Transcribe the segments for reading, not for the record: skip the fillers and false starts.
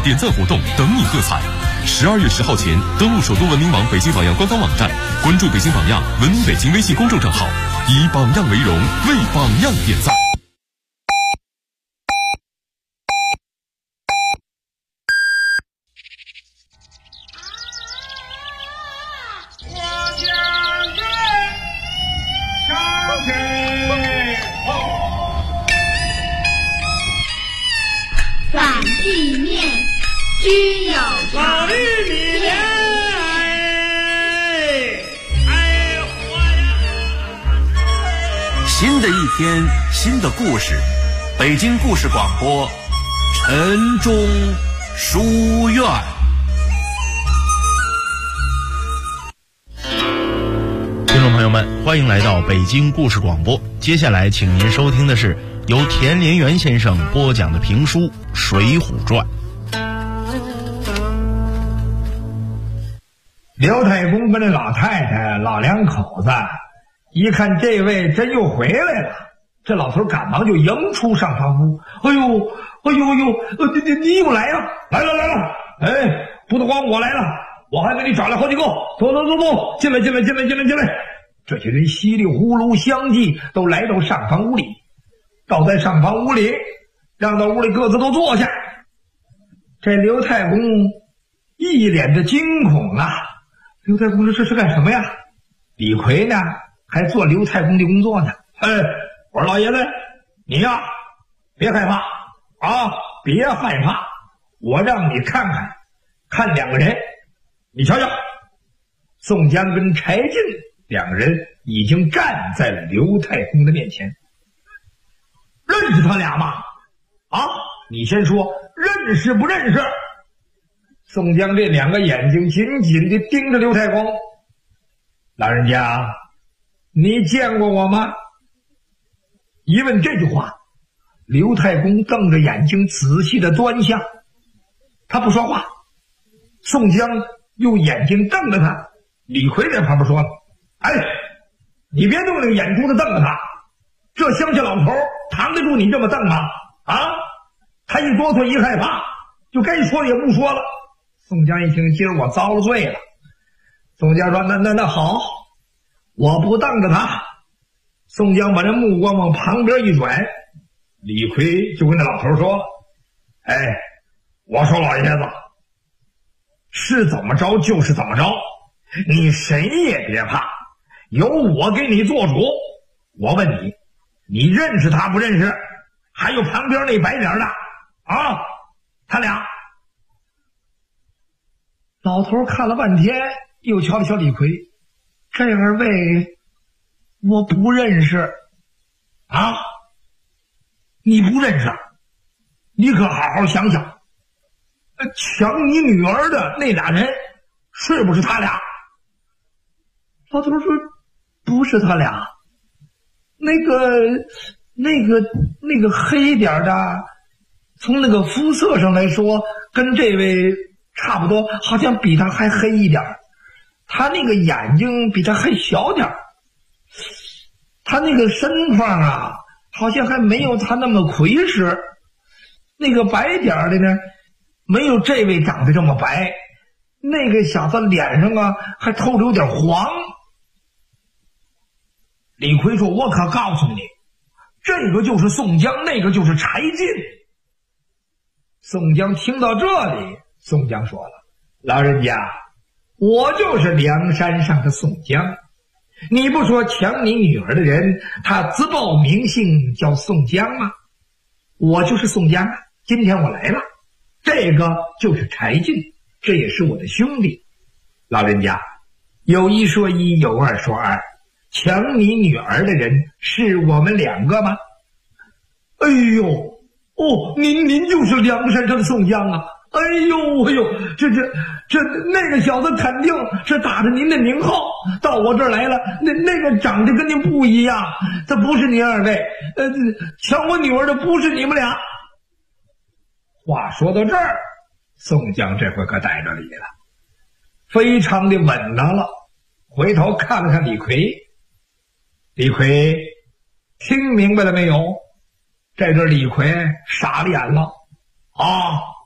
点赞活动等你喝彩。12月10号前登录首都文明网北京榜样官方网站，关注北京榜样文明北京微信公众账号，以榜样为荣，为榜样点赞。 反地面均有老玉米莲，活呀！ 新的一天，新的故事，北京故事广播，晨钟书院。 听众朋友们，欢迎来到北京故事广播。接下来，请您收听的是由田连元先生播讲的评书《水浒传》。 刘太公跟那老太太老两口子一看这位真又回来了，这老头赶忙就迎出上房屋。哎呦，你又来了，来了！哎，不得光我来了，我还给你找来好几个。走，进来！这些人稀里呼噜相继都来到上房屋里，倒在上房屋里，让到屋里各自都坐下。这刘太公一脸的惊恐啊！刘太公这是干什么呀？李逵呢，还做刘太公的工作呢。我说老爷子，你呀，别害怕啊，别害怕，我让你看两个人，你瞧瞧，宋江跟柴进两个人已经站在了刘太公的面前。认识他俩吗？啊，你先说认识不认识？宋江这两个眼睛紧紧地盯着刘太公。老人家，你见过我吗？一问这句话，刘太公瞪着眼睛仔细地端详，他不说话。宋江用眼睛瞪着他。李逵在旁边说了：哎，你别动那个眼珠子瞪着他，这乡下老头扛得住你这么瞪吗？啊，他一哆嗦一害怕，就该说也不说了。宋江一听，今儿我遭了罪了。宋江说：那好，我不瞪着他。宋江把这目光往旁边一转，李逵就跟那老头说：哎，我说老爷子，是怎么着就是怎么着，你谁也别怕，由我给你做主。我问你，你认识他不认识？还有旁边那白脸的啊，他俩。老头看了半天，又瞧了瞧李逵，这二位我不认识啊。你不认识，你可好好想想，抢你女儿的那俩人是不是他俩？老头说不是他俩，那个黑点的，从那个肤色上来说跟这位差不多，好像比他还黑一点，他那个眼睛比他还小点，他那个身况啊，好像还没有他那么魁实。那个白点的呢，没有这位长得这么白，那个小子脸上啊还透着有点黄。李逵说：我可告诉你，这个就是宋江，那个就是柴进。宋江听到这里，宋江说了：老人家，我就是梁山上的宋江，你不说抢你女儿的人他自报名姓叫宋江吗？我就是宋江，今天我来了。这个就是柴进，这也是我的兄弟。老人家，有一说一，有二说二，抢你女儿的人是我们两个吗？哎呦，哦，您就是梁山上的宋江啊！哎呦，这那个小子肯定是打着您的名号到我这儿来了。那个长得跟您不一样，他不是您二位，抢我女儿的不是你们俩。话说到这儿，宋江这回可逮着理了，非常的稳当了。回头看了看李逵，李逵听明白了没有？这阵李逵傻了眼了啊！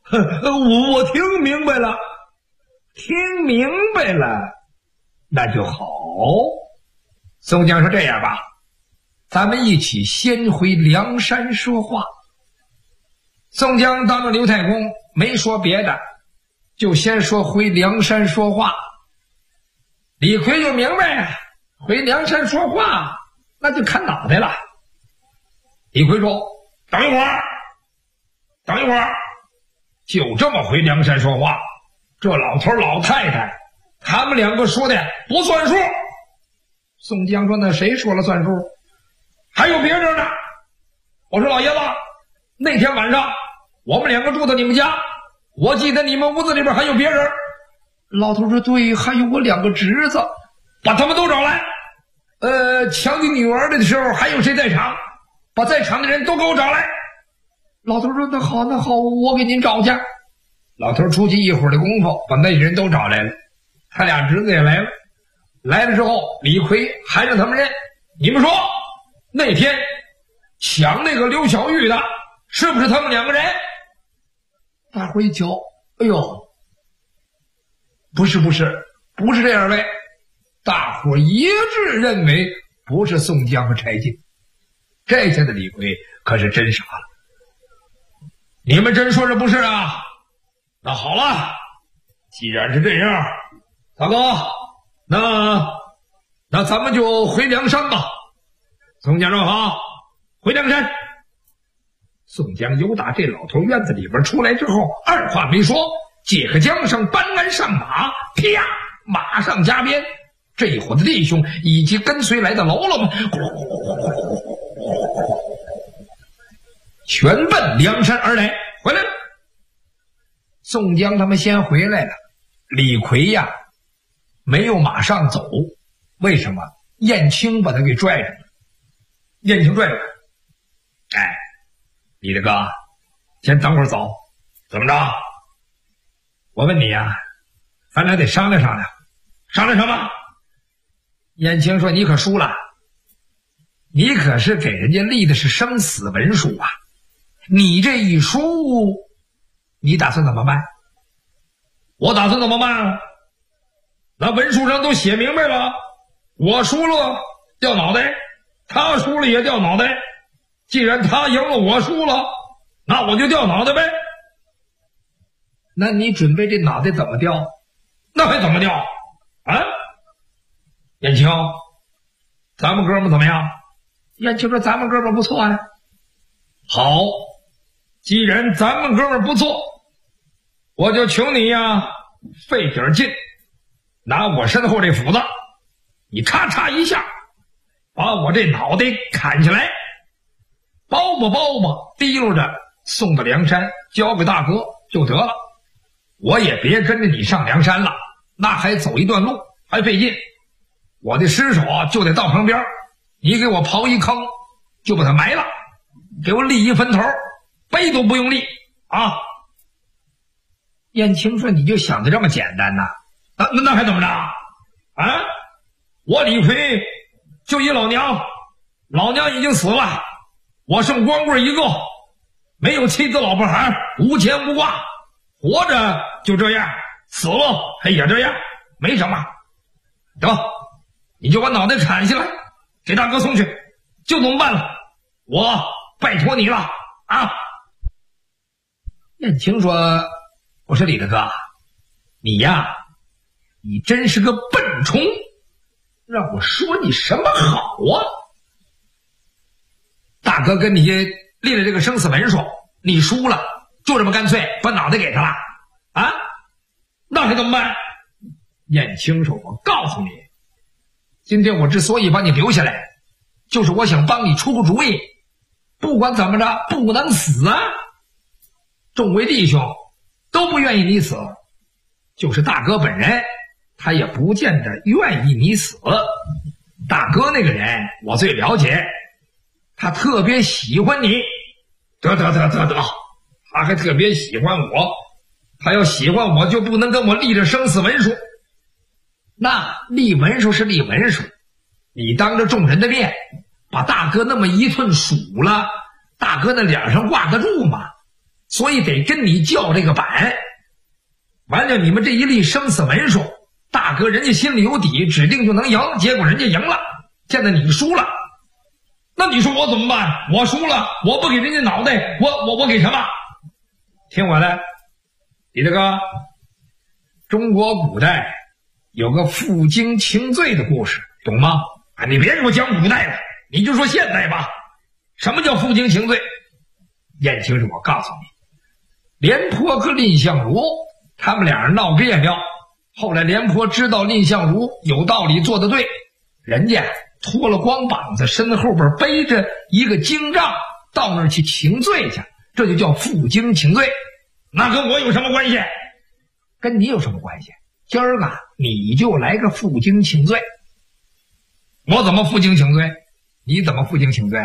我听明白了，听明白了，那就好。宋江说：“这样吧，咱们一起先回梁山说话。”宋江当着刘太公没说别的，就先说回梁山说话。李逵就明白，回梁山说话那就砍脑袋了。李逵说：“等一会儿，等一会儿。”就这么回梁山说话，这老头老太太他们两个说的不算数。宋江说：“那谁说了算数？还有别人呢。”我说：“老爷子，那天晚上我们两个住在你们家，我记得你们屋子里边还有别人。”老头说：“对，还有我两个侄子，把他们都找来。抢你女儿的时候还有谁在场？把在场的人都给我找来。”老头说：“那好，那好，我给您找去。”老头出去一会儿的功夫，把那人都找来了，他俩侄子也来了。来了之后，李逵还让他们认，你们说那天抢那个刘小玉的是不是他们两个人？大伙一瞧，哎呦，不是这二位。大伙一致认为不是宋江和柴进。这下的李逵可是真傻了。你们真说这不是啊？那好了，既然是这样，大哥，那咱们就回梁山吧。宋江说：“好，回梁山。”宋江由打这老头院子里边出来之后，二话没说，借个缰绳搬鞍上马，啪，马上加鞭。这一伙的弟兄以及跟随来的喽啰们，全奔梁山而来。回来了，宋江他们先回来了。李逵呀，没有马上走，为什么？燕青把他给拽着了。燕青拽着他：“哎，李大哥，先等会儿走。怎么着？我问你呀，咱俩得商量商量。商量什么？”燕青说：“你可输了，你可是给人家立的是生死文书啊！你这一输，你打算怎么办？”“我打算怎么办啊？那文书上都写明白了，我输了掉脑袋，他输了也掉脑袋。既然他赢了，我输了，那我就掉脑袋呗。”“那你准备这脑袋怎么掉？”“那还怎么掉啊？”“燕青，咱们哥们怎么样？”燕青说：“咱们哥们不错呀。”“好，既然咱们哥们不错，我就求你呀，费点劲，拿我身后这斧子，你咔嚓一下把我这脑袋砍下来，包吧提溜着送到梁山，交给大哥就得了。我也别跟着你上梁山了，那还走一段路，还费劲。我的尸首啊就得到旁边，你给我刨一坑，就把它埋了，给我立一坟头，碑都不用立啊。”燕青说：“你就想的这么简单呐？那还怎么着啊？我李逵就一老娘，老娘已经死了，我剩光棍一个，没有妻子老婆孩，无牵无挂，活着就这样，死了也这样，没什么。得，你就把脑袋砍下来，给大哥送去，就这么办了。我拜托你了啊！”燕青说：“我说李大哥，你呀，你真是个笨虫，让我说你什么好啊？大哥跟你立了这个生死文书，你输了，就这么干脆把脑袋给他了啊？那还怎么办？”燕青说：“我告诉你，今天我之所以把你留下来，就是我想帮你出个主意，不管怎么着不能死啊！众位弟兄都不愿意你死，就是大哥本人他也不见得愿意你死。大哥那个人我最了解，他特别喜欢你，得，他还特别喜欢我，他要喜欢我就不能跟我立着生死文书。那立文书是立文书，你当着众人的面把大哥那么一顿数了，大哥那脸上挂得住吗？ 所以得跟你叫这个板。完了，你们这一立生死文书，大哥人家心里有底，指定就能赢，结果人家赢了，现在你输了，那你说我怎么办？我输了，我不给人家脑袋，我给什么？听我的，李大哥，中国古代有个负荆请罪的故事，懂吗？啊，你别给我讲古代了，你就说现代吧。什么叫负荆请罪？燕青是我告诉你，廉颇和蔺相如他们俩人闹别扭，后来廉颇知道蔺相如有道理做得对，人家脱了光膀子，身后边背着一个荆杖，到那儿去请罪去，这就叫负荆请罪。那跟我有什么关系？跟你有什么关系？今儿个你就来个负荆请罪。我怎么负荆请罪？你怎么负荆请罪？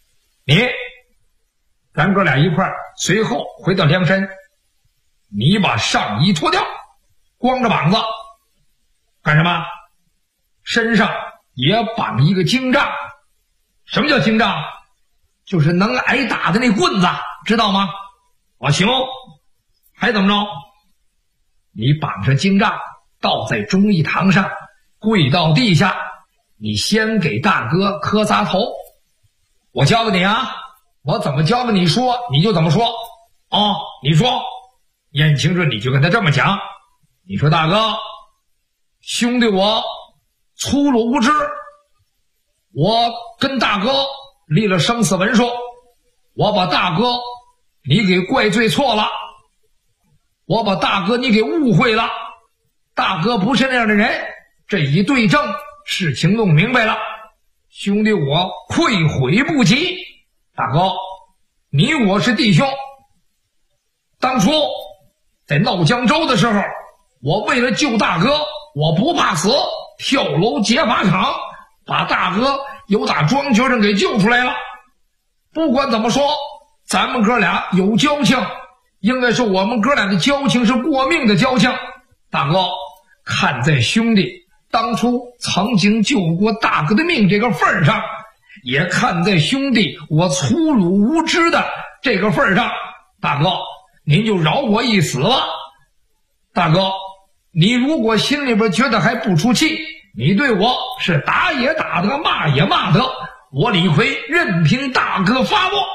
咱哥俩一块儿，随后回到梁山，你把上衣脱掉，光着膀子干什么？身上也绑一个荆杖。什么叫荆杖？就是能挨打的那棍子，知道吗？我行，还怎么着？你绑上荆杖，倒在忠义堂上，跪到地下，你先给大哥磕仨头。我教给你啊，我怎么教给你说你就怎么说啊。你说，燕青这你就跟他这么讲，你说大哥，兄弟我粗鲁无知，我跟大哥立了生死文书，我把大哥你给怪罪错了，我把大哥你给误会了，大哥不是那样的人，这一对证，事情弄明白了，兄弟我愧悔不及。大哥，你我是弟兄，当初在闹江州的时候，我为了救大哥，我不怕死，跳楼劫法场，把大哥由打庄学生给救出来了。不管怎么说，咱们哥俩有交情，应该是我们哥俩的交情是过命的交情。大哥，看在兄弟当初曾经救过大哥的命这个份上，也看在兄弟我粗鲁无知的这个份上，大哥您就饶我一死吧。大哥，你如果心里边觉得还不出气，你对我是打也打得，骂也骂得，我李逵任凭大哥发落。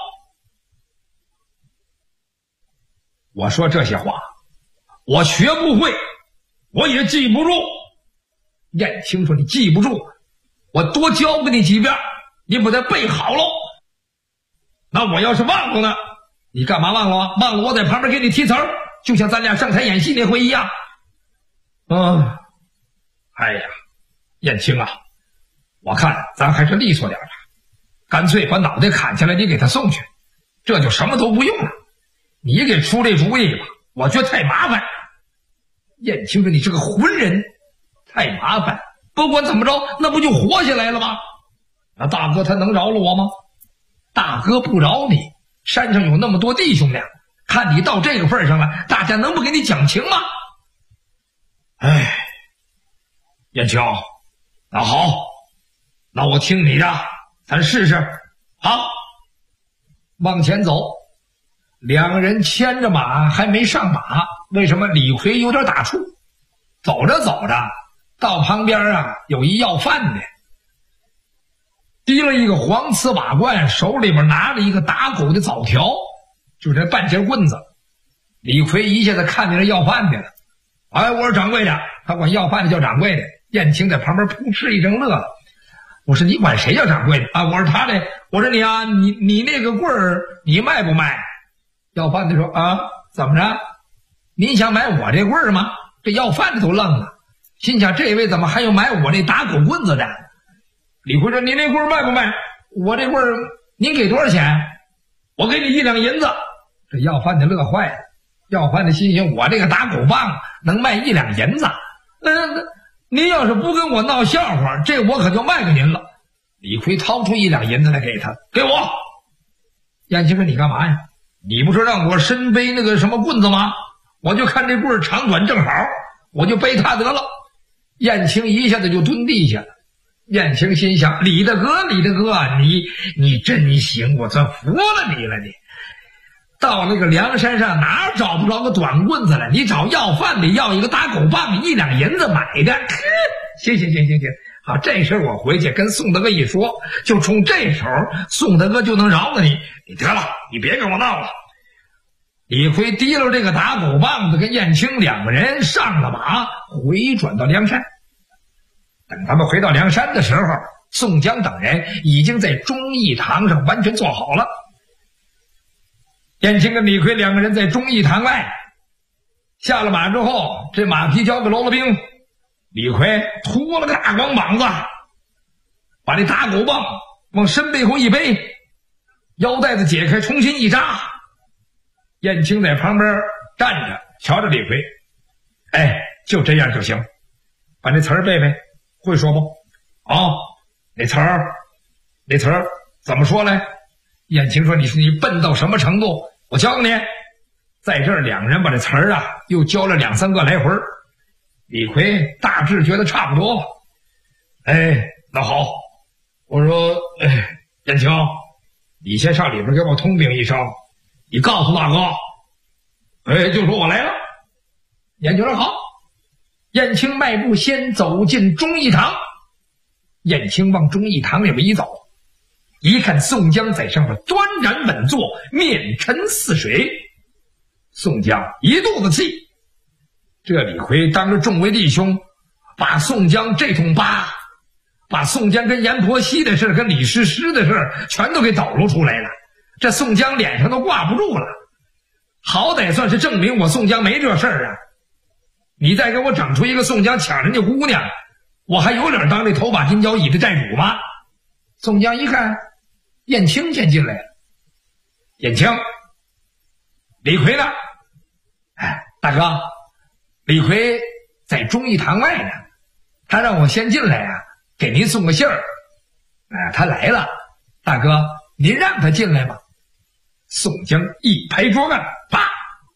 我说这些话我学不会，我也记不住。燕青说，你记不住，我多教给你几遍，你把它背好喽。那我要是忘了呢？你干嘛忘了啊？忘了我在旁边给你提词儿，就像咱俩上台演戏那回一样。哎呀，燕青啊，我看咱还是利索点吧，干脆把脑袋砍下来，你给他送去，这就什么都不用了。你给出这主意吧，我觉得太麻烦。燕青说，你是个浑人，太麻烦，不管怎么着，那不就活下来了吗？那大哥他能饶了我吗？大哥不饶你，山上有那么多弟兄呢，看你到这个份上了，大家能不给你讲情吗？哎，燕青，那好，那我听你的，咱试试。好，往前走。两个人牵着马，还没上马，为什么李逵有点打怵？走着走着，到旁边啊有一要饭的，提了一个黄瓷瓦罐，手里边拿着一个打狗的枣条，就这半截棍子。李逵一下子看见了要饭的了。哎，我是掌柜的，他管要饭的叫掌柜的。燕青在旁边扑哧一声乐了。我说你管谁叫掌柜的啊？我是他的。我说你啊，你那个棍儿你卖不卖？要饭的说啊，怎么着？您想买我这棍儿吗？这要饭的都愣了，心想这位怎么还有买我这打狗棍子的？李逵说，你那棍儿卖不卖？我这棍儿您给多少钱？我给你1两银子。这要饭的乐坏了。要饭的心想，我这个打狗棒能卖1两银子？您要是不跟我闹笑话，这我可就卖给您了。李逵掏出1两银子来给他，给我。燕青说，你干嘛呀？你不是让我身背那个什么棍子吗？我就看这棍儿长短正好，我就背它得了。燕青一下子就蹲地下了。燕青心想，李大哥，你真行，我算服了你了你。 到那个梁山上哪找不着个短棍子了？你找要饭的要一个打狗棒，1两银子买的。行，好，这事我回去跟宋大哥一说，就冲这手，宋大哥就能饶了你。你得了，你别跟我闹了。李逵提溜这个打狗棒子，跟燕青2个人上了马，回转到梁山。等他们回到梁山的时候，宋江等人已经在忠义堂上完全坐好了。燕青跟李逵2个人在忠义堂外下了马之后，这马匹交给喽啰兵，李逵脱了个大光膀子，把这打狗棒往身背后一背，腰带子解开重新一扎。燕青在旁边站着瞧着李逵，就这样就行，把那词儿背背，会说不？那词儿怎么说来？燕青说：“你笨到什么程度？我教你。”在这儿2人把这词儿又教了2、3个来回。李逵大致觉得差不多了。那好，我说，燕青，你先上里边给我通禀一声，你告诉大哥，就说我来了。燕青说好。燕青迈步先走进忠义堂，燕青往忠义堂里边一走，一看宋江在上面端然稳坐，面沉似水。宋江一肚子气，这李逵当着众位弟兄，把宋江这通扒，把宋江跟阎婆惜的事跟李师师的事全都给抖露出来了。这宋江脸上都挂不住了，好歹算是证明我宋江没这事儿啊！你再给我整出一个宋江抢人家姑娘，我还有脸当这头把金交椅的寨主吗？宋江一看燕青先进来了。燕青，李逵呢？大哥，李逵在忠义堂外呢，他让我先进来给您送个信儿。他来了，大哥您让他进来吧。宋江一拍桌案，啪，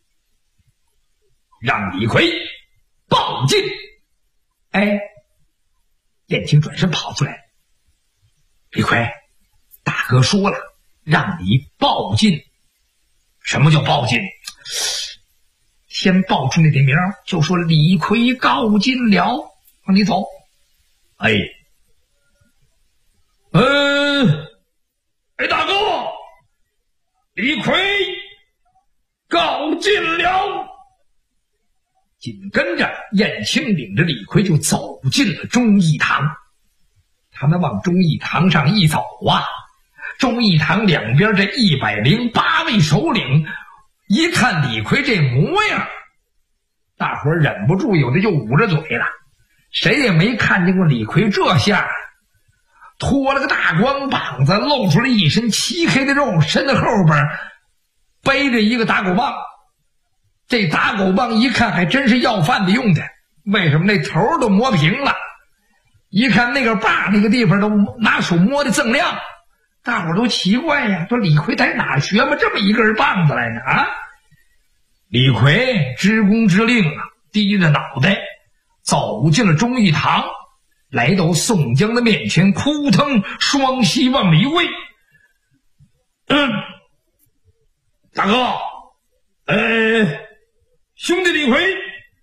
让李逵抱进。燕青转身跑出来，李逵，大哥说了让你抱进。什么叫抱进？先报出那点名，就说李逵告进了，让你走。大哥，李逵告进了。紧跟着燕青领着李逵就走进了忠义堂。他们往忠义堂上一走忠义堂两边这108位首领一看李逵这模样，大伙忍不住有的就捂着嘴了。谁也没看见过李逵这下，脱了个大光膀子，露出了一身漆黑的肉，身子后边背着一个打狗棒。这打狗棒一看还真是要饭的用的，为什么那头都磨平了？一看那个把那个地方都拿手摸的锃亮，大伙都奇怪呀，说李逵在哪学嘛这么一根棒子来呢？李逵知公知令低着脑袋走进了忠义堂，来到宋江的面前，扑腾双膝往里跪。大哥，兄弟李逵，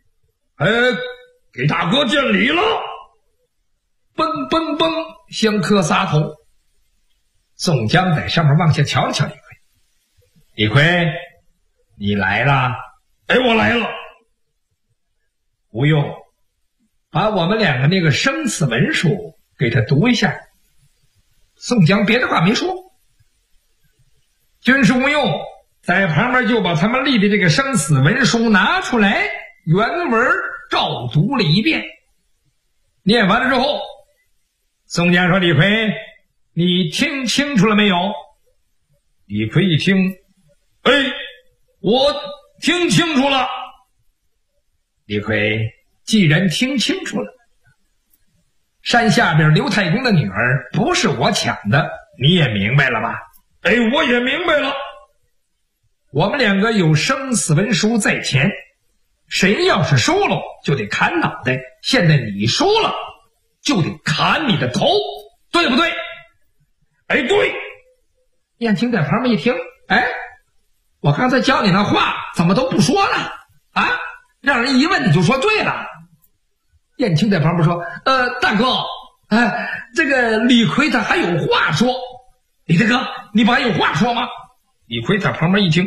给大哥见礼了。嘣嘣嘣，相磕仨头。宋江在上面往下瞧了瞧李逵，李逵，你来了？我来了。不用，把我们2个那个生死文书给他读一下。宋江别的话没说，军师吴用在旁边就把他们立的这个生死文书拿出来，原文照读了一遍。念完了之后，宋江说：“李逵，你听清楚了没有？”李逵一听，我听清楚了。李逵既然听清楚了，山下边刘太公的女儿不是我抢的，你也明白了吧？我也明白了。我们2个有生死文书在前，谁要是输了就得砍脑袋，现在你输了就得砍你的头，对不对？对。燕青在旁边一听， 我刚才教你那话怎么都不说了啊？让人一问你就说对了。燕青在旁边说：“大哥，这个李逵他还有话说。李大哥，你不还有话说吗？”李逵在旁边一听，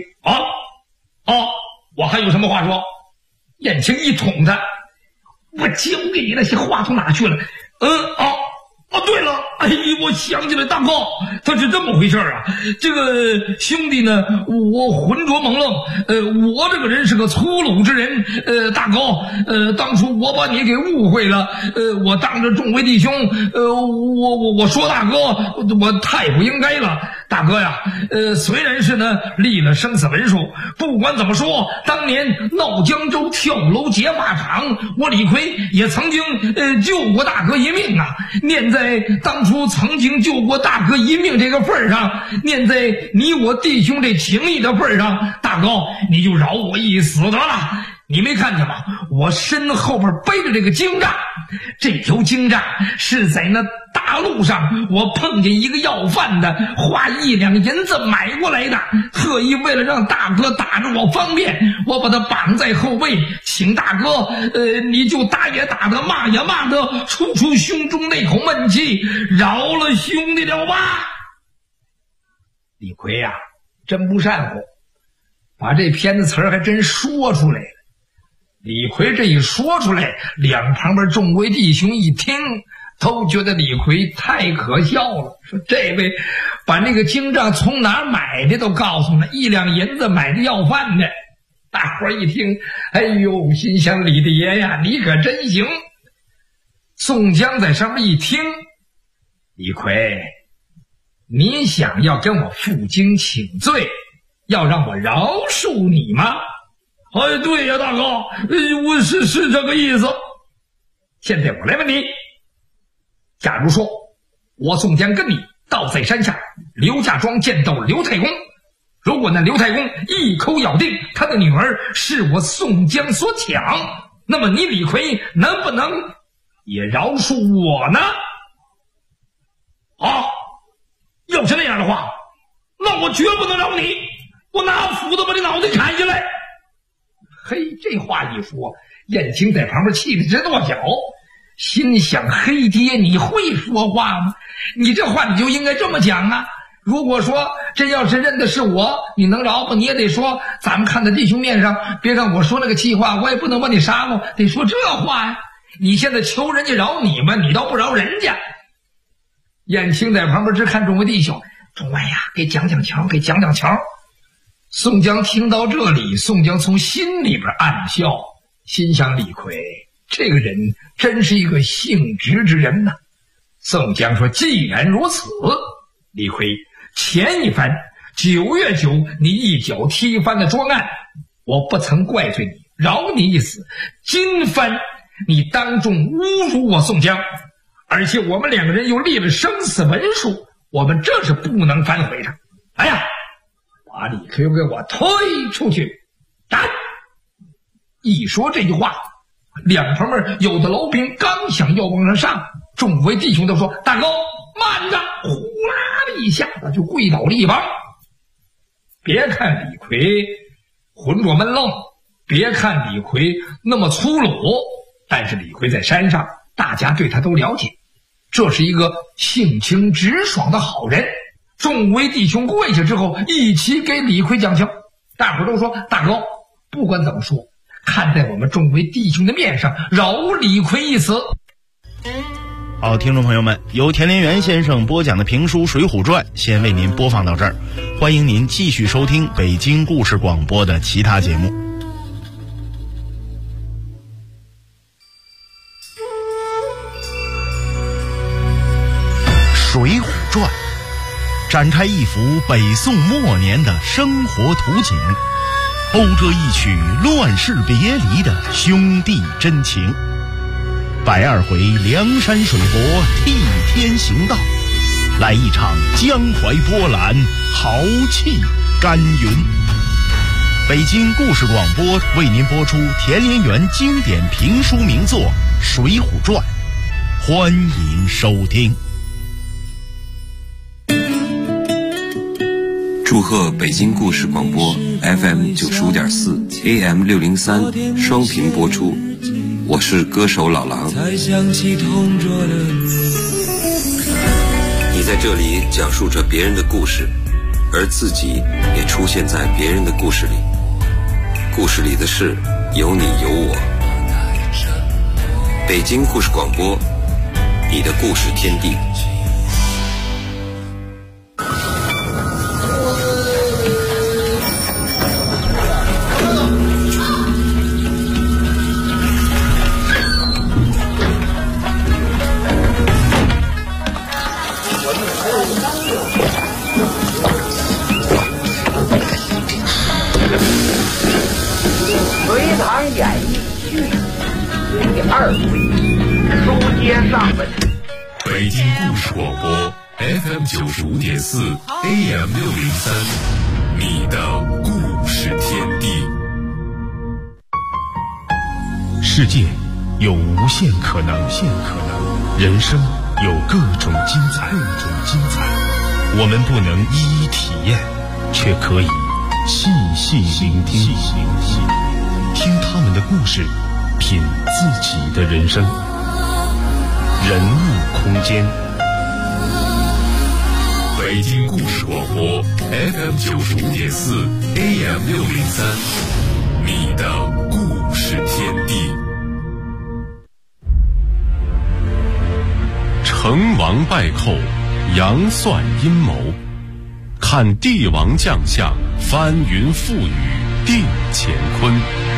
我还有什么话说？燕青一捅他：“我教给你那些话都哪去了？”对了，我想起来，大哥，他是这么回事啊。这个兄弟呢，我浑浊朦胧，我这个人是个粗鲁之人，大哥，当初我把你给误会了，我当着众位弟兄，我说大哥，我太不应该了，大哥呀，虽然是呢立了生死文书，不管怎么说，当年闹江州跳楼劫法场，我李逵也曾经救过大哥一命啊，念在当初曾经救过大哥一命这个份上，念在你我弟兄这情谊的份上，大哥你就饶我一死得了。你没看见吗？我身后边背着这个京栅，这条京栅是在那大路上我碰见一个要饭的，花1两银子买过来的，特意为了让大哥打着我方便，我把他绑在后背，请大哥你就打也打得，骂也骂得，出胸中那口闷气，饶了兄弟了吧。李逵呀，真不善乎，把这篇的词儿还真说出来了。李逵这一说出来，两旁边众位弟兄一听，都觉得李逵太可笑了，说这位把那个京帐从哪儿买的都告诉了，1两银子买的要饭的。大伙儿一听，哎呦，心想李大爷呀，你可真行。宋江在上面一听，李逵，你想要跟我负荆请罪，要让我饶恕你吗？对呀，大哥，我是这个意思。现在我来问你，假如说我宋江跟你倒在山下刘家庄见到刘太公，如果那刘太公一口咬定他的女儿是我宋江所抢，那么你李逵能不能也饶恕我呢？要是那样的话，那我绝不能饶你，我拿斧子把你脑袋砍下来。嘿，这话一说，燕青在旁边气得直跺脚，心想：黑爹，你会说话吗？你这话你就应该这么讲啊！如果说真要是认的是我，你能饶不？你也得说咱们看在弟兄面上，别看我说那个气话，我也不能把你杀了，得说这话呀。你现在求人家饶你们，你倒不饶人家。燕青在旁边直看众位弟兄，众位呀，给讲讲桥，给讲讲桥。宋江听到这里，宋江从心里边暗笑，心想李逵这个人真是一个性直之人呐。宋江说：既然如此，李逵，前一番9月9你一脚踢翻的专案，我不曾怪罪你，饶你一死。今番你当众侮辱我宋江，而且我们2个人又立了生死文书，我们这是不能反悔的。哎呀，把李逵给我推出去斩！一说这句话，两旁边有的牢兵刚想要往上上，众位弟兄都说：大哥慢着！呼啦的一下子就跪倒了一帮。别看李逵浑浊闷愣，别看李逵那么粗鲁，但是李逵在山上大家对他都了解，这是一个性情直爽的好人。众位弟兄跪下之后，一起给李逵讲情。大伙都说：大哥，不管怎么说，看在我们众位弟兄的面上，饶李逵一死。 好，听众朋友们，由田连元先生播讲的评书《水浒传》先为您播放到这儿，欢迎您继续收听北京故事广播的其他节目。《水浒传》展开一幅北宋末年的生活图景，勾着一曲乱世别离的兄弟真情。102回梁山水泊替天行道，来一场江淮波澜，豪气干云。北京故事广播为您播出田连元经典评书名作《水浒传》，欢迎收听。 诸贺北京故事广播 FM 95.4 AM 603双频播出，我是歌手老狼。你在这里讲述着别人的故事，而自己也出现在别人的故事里，故事里的事有你有我。北京故事广播，你的故事天地。 隋唐演义续第2回，书接上文。 北京故事广播 FM 95.4 AM 603，你的故事天地。 世界有无限可能，人生有各种精彩。我们不能一一体验，却可以细细聆听，听他们的故事，品自己的人生。人物空间， 北京故事广播 FM 95.4 AM 603，你的故事天地。成王败寇，杨算阴谋，看帝王将相，翻云覆雨定乾坤。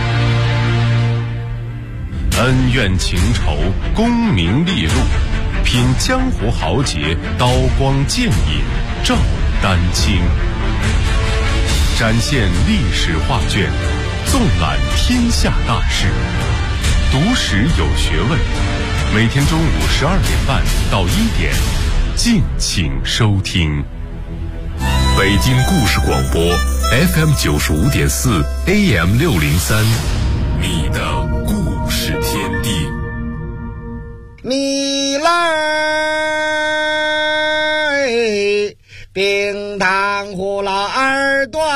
恩怨情仇，功名利禄，品江湖豪杰，刀光剑影照丹青。展现历史画卷，纵览天下大事，读史有学问。每天中午12点半到1点，敬请收听。北京故事广播 FM 95.4 AM 603，你的故事天地。 米来冰糖葫芦耳朵，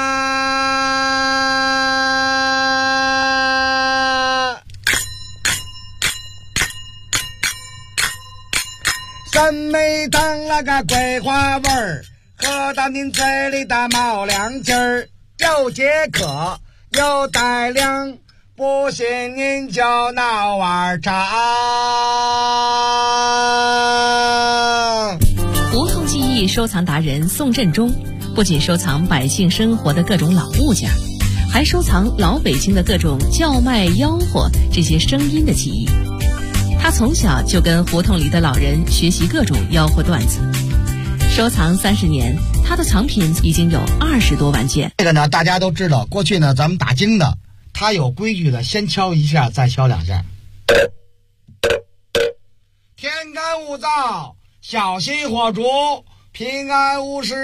三妹糖那个桂花味儿，喝到您嘴里的冒凉劲儿，又解渴又带凉，不信您就闹碗茶。 胡同记忆收藏达人宋振中不仅收藏百姓生活的各种老物件，还收藏老北京的各种叫卖吆喝这些声音的记忆。他从小就跟胡同里的老人学习各种吆喝段子，收藏30年，他的藏品已经有20多万件。 这个呢，大家都知道，过去呢，咱们打更的，他有规矩的，先敲一下，再敲2下。天干物燥，小心火烛，平安无事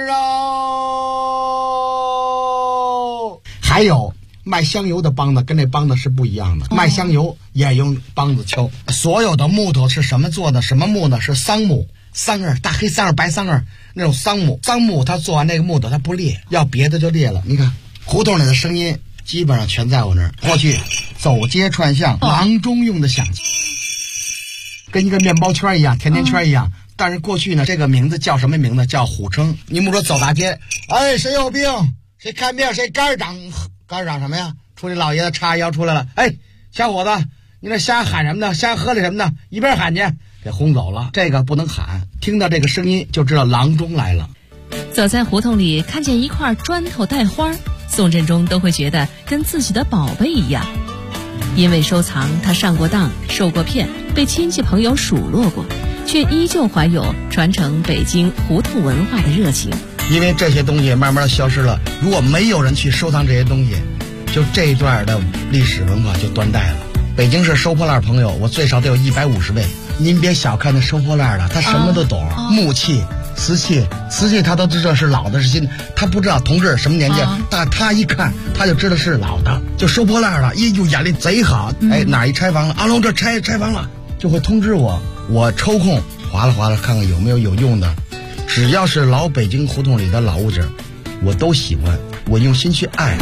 哦。还有卖香油的梆子跟这梆子是不一样的，卖香油也用梆子敲。所有的木头是什么做的？什么木呢？是桑木，桑叶，大黑桑叶、白桑叶那种桑木。桑木它做完那个木头它不裂，要别的就裂了。你看胡同里的声音基本上全在我那儿。过去走街串巷，郎中用的响器，跟一个面包圈一样，甜甜圈一样。但是过去呢，这个名字叫什么名字？叫虎称。你比如说走大街，哎，谁有病？谁看病？谁肝长？肝长什么呀？出去老爷子叉腰出来了，哎，小伙子，你这瞎喊什么呢？瞎喝的什么呢？一边喊去，给轰走了。这个不能喊，听到这个声音就知道郎中来了。 走在胡同里，看见一块砖头带花，宋振中都会觉得跟自己的宝贝一样。因为收藏，他上过当，受过骗，被亲戚朋友数落过，却依旧怀有传承北京胡同文化的热情。 因为这些东西慢慢消失了，如果没有人去收藏这些东西，就这一段的历史文化就断代了。北京市收破烂朋友，我最少得有150位。您别小看那收破烂的，他什么都懂，木器、瓷器他都知道是老的是新的，他不知道同志什么年纪，但他一看他就知道是老的，就收破烂了，呦眼力贼好，哎，哪一拆房了，阿龙这拆房了，就会通知我，我抽空划拉看看有没有用的。只要是老北京胡同里的老物件， 我都喜欢，我用心去爱。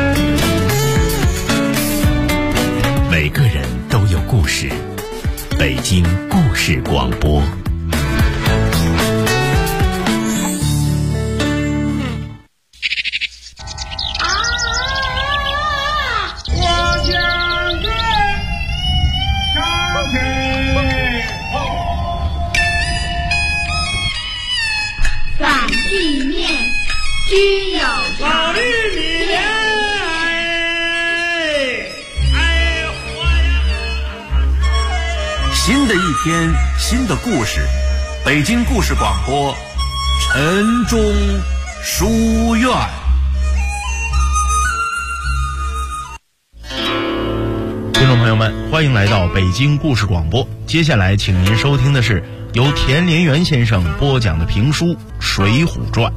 每个人都有故事，北京故事广播。 反地面居有老绿米莲，活呀！ 新的一天，新的故事，北京故事广播，晨钟书院。 听众朋友们，欢迎来到北京故事广播。接下来，请您收听的是由田连元先生播讲的评书《水浒传》。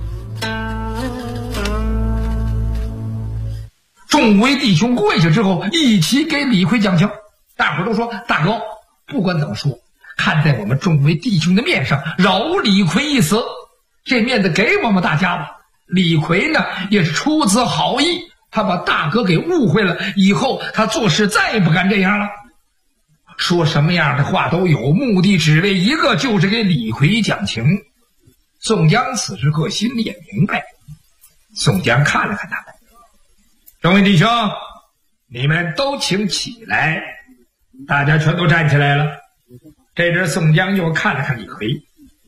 众位弟兄跪下之后，一起给李逵讲情。大伙儿都说：“大哥，不管怎么说，看在我们众位弟兄的面上，饶李逵一死。这面子给我们大家吧。”李逵呢，也是出自好意，他把大哥给误会了，以后他做事再也不敢这样了。说什么样的话都有，目的只为一个，就是给李逵讲情。宋江此时可心里也明白。宋江看了看他们，众位弟兄，你们都请起来。大家全都站起来了。这时宋江又看了看李逵。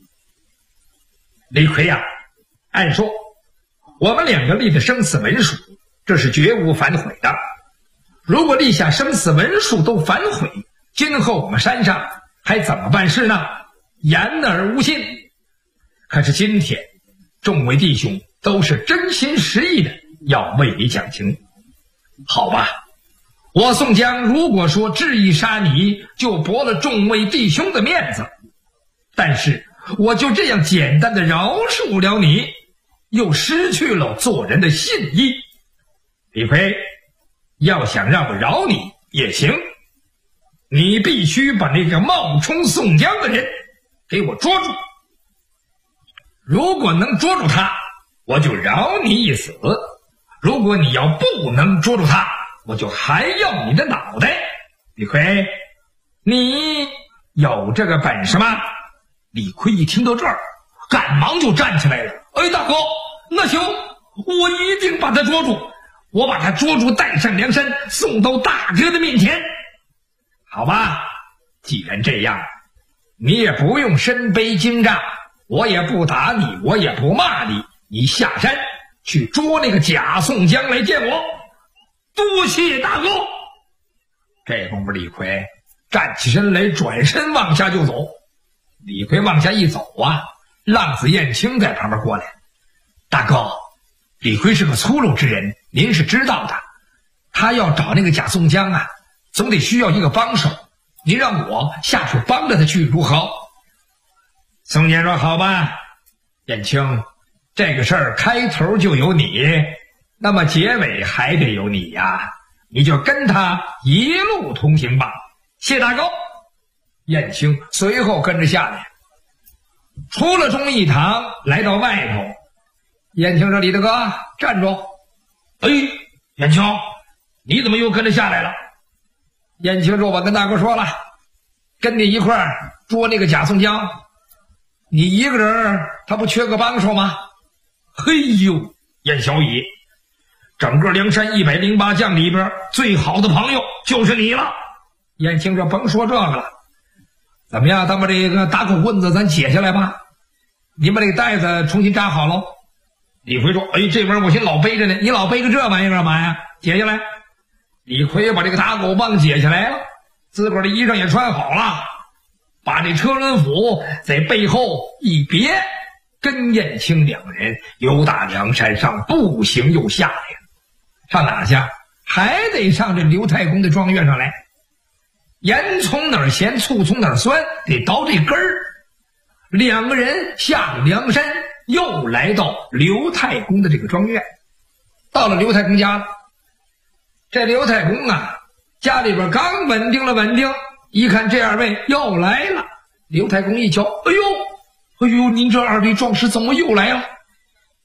李逵呀，按说我们两个立的生死文书，这是绝无反悔的。如果立下生死文书都反悔，今后我们山上还怎么办事呢？言而无信。可是今天众位弟兄都是真心实意的要为你讲情，好吧，我宋江如果说执意杀你，就驳了众位弟兄的面子，但是我就这样简单的饶恕了你，又失去了做人的信义。李逵，要想让我饶你也行，你必须把那个冒充宋江的人给我捉住。如果能捉住他，我就饶你一死；如果你要不能捉住他，我就还要你的脑袋。李逵，你有这个本事吗？李逵一听到这儿，赶忙就站起来了。哎，大哥，那行，我一定把他捉住，我把他捉住，带上梁山，送到大哥的面前。好吧，既然这样，你也不用身背惊诈，我也不打你，我也不骂你，你下山去捉那个假宋江来见我。多谢大哥。这功夫李逵站起身来，转身往下就走。李逵往下一走啊，浪子燕青在旁边过来。大哥，李逵是个粗鲁之人，您是知道的，他要找那个假宋江啊，总得需要一个帮手，您让我下去帮着他去如何？宋江说：好吧，燕青，这个事儿开头就有你，那么结尾还得有你呀，你就跟他一路同行吧。谢大哥。燕青随后跟着下来，出了忠义堂，来到外头。燕青说：李大哥，站住。哎，燕青，你怎么又跟着下来了？燕青说：我跟大哥说了，跟你一块儿捉那个假宋江，你一个人他不缺个帮手吗？嘿呦，燕小乙，整个梁山108将里边最好的朋友就是你了。燕青说：甭说这个了，怎么样，咱们这个打狗棍子咱解下来吧，你把这个带子重新扎好喽。李逵说：哎，这玩意儿我先老背着呢，你老背个这玩意儿干嘛呀？解下来。李逵把这个打狗棒解下来了，自个儿的衣裳也穿好了，把这车轮斧在背后一别，跟燕青两个人由大梁山上步行又下来了。上哪去？还得上这刘太公的庄院上来。盐从哪儿咸，醋从哪儿酸，得倒这根儿。两个人下了梁山，又来到刘太公的这个庄院。到了刘太公家了，这刘太公啊，家里边刚稳定了稳定，一看这二位又来了。刘太公一瞧，哎呦，您这二位壮士怎么又来了？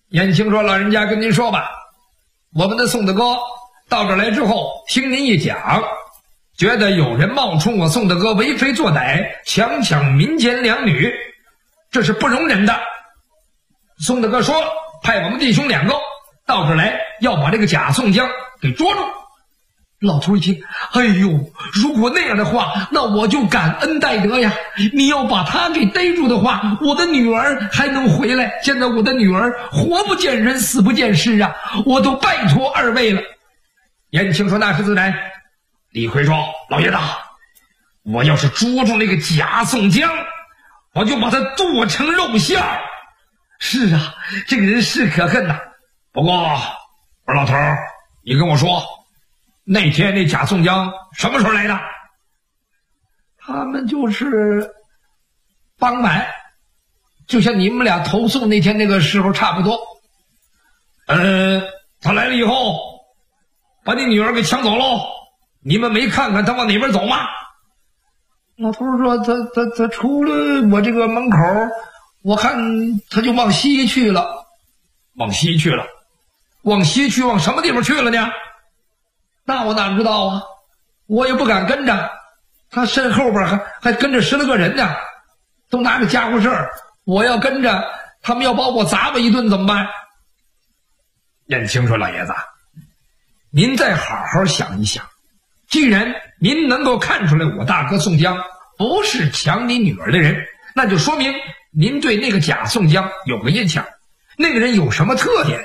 燕青说：“老人家跟您说吧，我们的宋大哥到这儿来之后，听您一讲，觉得有人冒充我宋大哥为非作歹，强抢民间良女，这是不容忍的。宋大哥说，派我们弟兄2个到这儿来，要把这个贾宋江给捉住。”老头一听，哎呦，如果那样的话，那我就感恩戴德呀！你要把他给逮住的话，我的女儿还能回来。现在我的女儿活不见人，死不见尸啊！我都拜托2位了。燕青说：“那是自然。”李逵说：“老爷子，我要是捉住那个贾宋江，我就把他剁成肉馅儿。是啊，这个人是可恨呐。不过，我说老头，你跟我说，那天那贾宋江什么时候来的？”他们就是傍晚，就像你们俩投诉那天那个时候差不多。他来了以后，把你女儿给抢走喽。你们没看看他往哪边走吗？老头说：“他出了我这个门口，我看他就往西去了。”往西去了？往西去往什么地方去了呢？那我哪知道啊，我也不敢跟着。他身后边还跟着10来个人呢，都拿着家伙事儿。我要跟着，他们要把我砸吧一顿怎么办？燕青说：“老爷子，您再好好想一想，既然您能够看出来我大哥宋江不是抢你女儿的人，那就说明您对那个贾宋江有个印象。那个人有什么特点？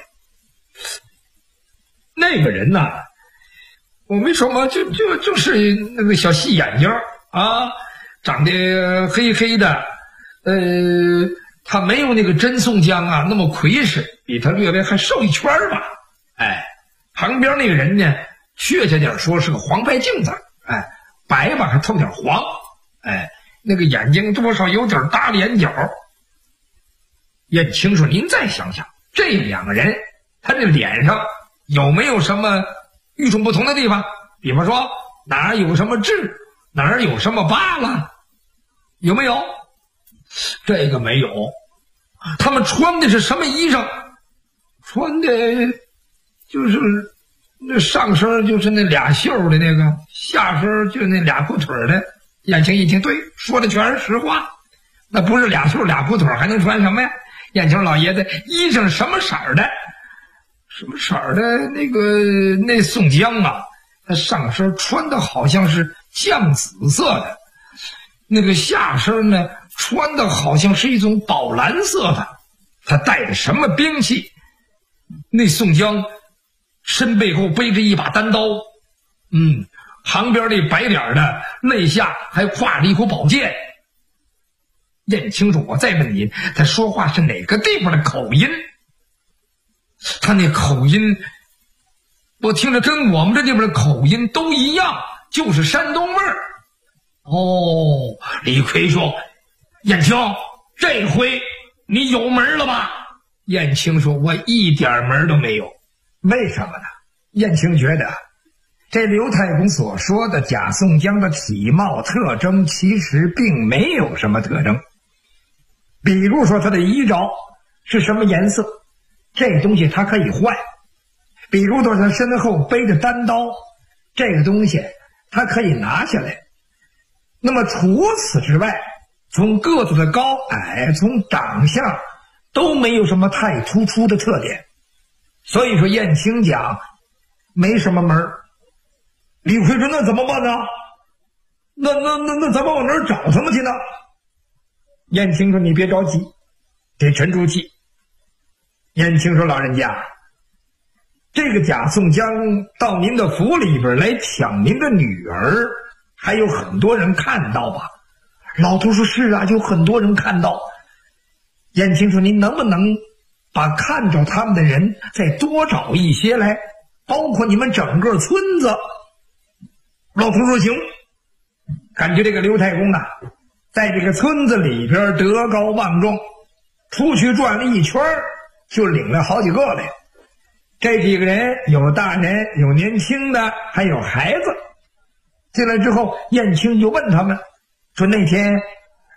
那个人呐，我没说嘛，就是那个小细眼睛啊，长得黑黑的，他没有那个真宋江啊那么魁实，比他略微还瘦一圈吧。旁边那个人呢，确切点说是个黄白净子，白吧还透点黄，那个眼睛多少有点大眼角。燕青说：“您再想想，这2个人，他这脸上有没有什么与众不同的地方？比方说哪儿有什么痣，哪儿有什么疤了，有没有？这个没有。他们穿的是什么衣裳？穿的就是那上身就是那俩袖的那个，下身就那俩裤腿的。”燕青一听，对，说的全是实话。那不是俩袖俩裤腿还能穿什么呀？燕青老爷子衣裳什么色儿的？什么色儿的？那宋江啊，他上身穿的好像是酱紫色的，那个下身呢穿的好像是一种宝蓝色的。他带着什么兵器？那宋江身背后背着一把单刀，旁边那白脸的肋下还挎着一口宝剑。燕青说：“我再问您，他说话是哪个地方的口音？”他那口音，我听着跟我们这地方的口音都一样，就是山东味儿。哦，李逵说：“燕青，这回你有门了吧？”燕青说：“我一点门都没有。”为什么呢？燕青觉得这刘太公所说的贾宋江的体貌特征其实并没有什么特征。比如说他的衣着是什么颜色，这东西他可以换。比如说他身后背着单刀，这个东西他可以拿下来。那么除此之外，从个子的高矮，从长相都没有什么太突出的特点。所以说燕青讲没什么门。李逵说：“那怎么办呢？那咱们往哪儿找他们去呢？”燕青说：“你别着急，得沉住气。”燕青说：“老人家，这个贾宋江到您的府里边来抢您的女儿，还有很多人看到吧？”老头说：“是啊，有很多人看到。”燕青说：“您能不能把看着他们的人再多找一些来，包括你们整个村子？”老头说：“行。”感觉这个刘太公啊，在这个村子里边德高望重，出去转了一圈就领了好几个来。这几个人有大人，有年轻的，还有孩子。进来之后，燕青就问他们说：“那天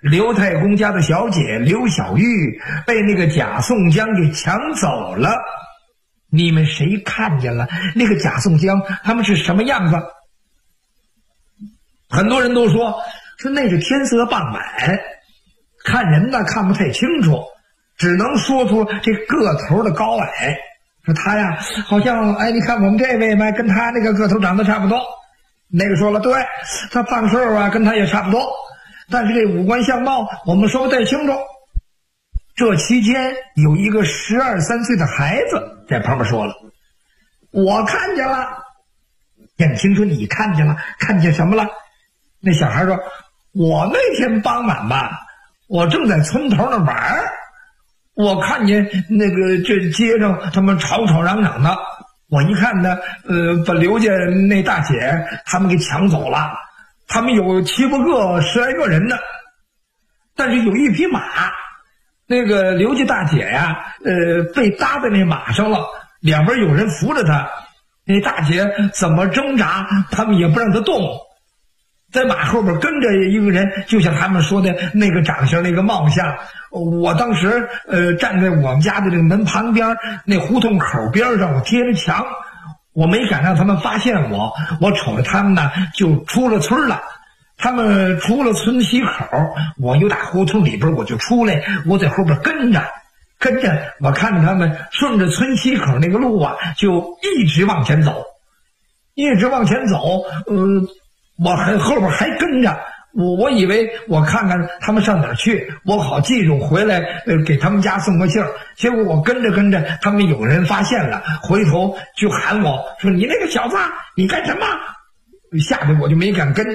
刘太公家的小姐刘小玉被那个贾宋江给抢走了。你们谁看见了那个贾宋江他们是什么样子？很多人都说那是天色傍晚，看人呢看不太清楚，只能说出这个头的高矮。说他呀好像你看我们这位嘛，跟他那个个头长得差不多。那个说了，对，他胖瘦啊跟他也差不多，但是这五官相貌我们说不太清楚。这期间有一个12、13岁的孩子在旁边说了，我看见了。燕青说，你看见了？看见什么了？那小孩说，我那天傍晚吧，我正在村头那玩，我看见那个这街上他们吵吵嚷嚷的，我一看呢把刘家那大姐他们给抢走了，他们有7、8个、10来个人呢，但是有一匹马，那个刘家大姐呀被搭在那马上了，两边有人扶着她，那大姐怎么挣扎他们也不让她动，在马后边跟着一个人，就像他们说的那个长相那个貌相。我当时站在我们家的这个门旁边，那胡同口边上，我贴着墙，我没敢让他们发现我，我瞅着他们呢就出了村了。他们出了村西口，我又打胡同里边我就出来，我在后边跟着，我看着他们顺着村西口那个路啊，就一直往前走，我还后边还跟着，我以为我看看他们上哪儿去，我好记住回来给他们家送个信儿。结果我跟着，他们有人发现了，回头就喊我说，你那个小子你干什么？吓得我就没敢跟。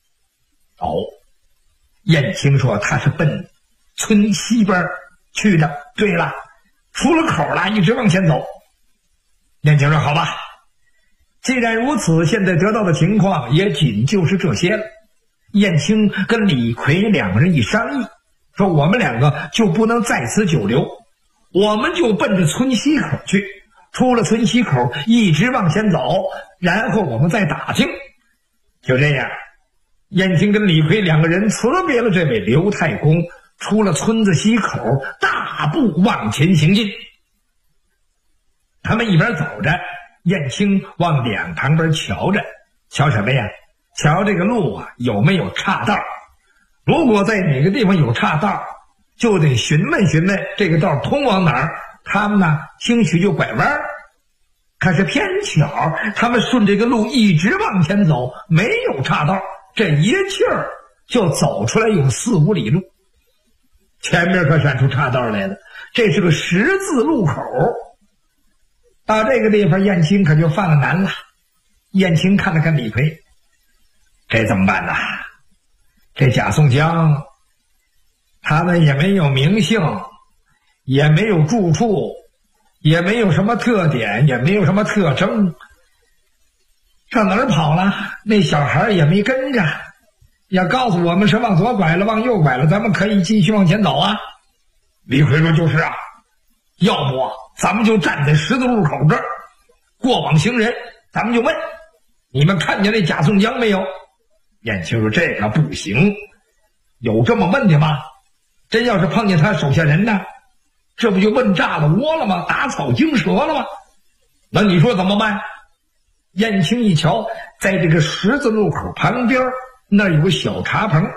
燕青说他是奔村西边去的。对了，出了口了，一直往前走。燕青说好吧，既然如此，现在得到的情况也仅就是这些了。燕青跟李逵两个人一商议，说我们两个就不能在此久留，我们就奔着村西口去，出了村西口一直往前走，然后我们再打听。就这样，燕青跟李逵两个人辞别了这位刘太公，出了村子西口，大步往前行进。他们一边走着，燕青往两旁边瞧着，瞧什么呀？瞧这个路啊有没有岔道。如果在哪个地方有岔道，就得询问这个道通往哪儿，他们呢兴许就拐弯。可是偏巧他们顺这个路一直往前走，没有岔道，这一气儿就走出来有4、5里路。前面可闪出岔道来了，这是个十字路口。到这个地方，燕青可就犯了难了。燕青看了看李逵，这怎么办呢？这贾宋江他们也没有名姓，也没有住处，也没有什么特点，也没有什么特征，上哪儿跑了？那小孩也没跟着，要告诉我们是往左拐了，往右拐了，咱们可以继续往前走啊。李逵说就是啊，要不咱们就站在十字路口这儿，过往行人咱们就问，你们看见那贾宋江没有？燕青说这个不行，有这么问的吗？真要是碰见他手下人呢，这不就问炸了窝了吗？打草惊蛇了吗？那你说怎么办？燕青一瞧，在这个十字路口旁边那儿有个小茶棚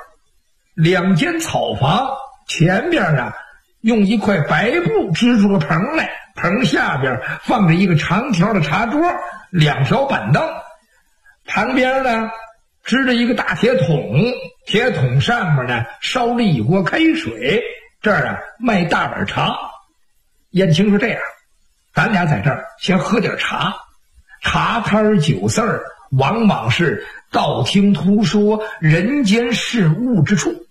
，2间草房，前边啊用一块白布支出个棚来，棚下边放着一个长条的茶桌，2条板凳，旁边呢支着一个大铁桶，铁桶上面呢烧了一锅开水，这儿啊卖大碗茶。燕青说这样，咱俩在这儿先喝点茶，茶摊酒肆儿往往是道听途说人间事物之处。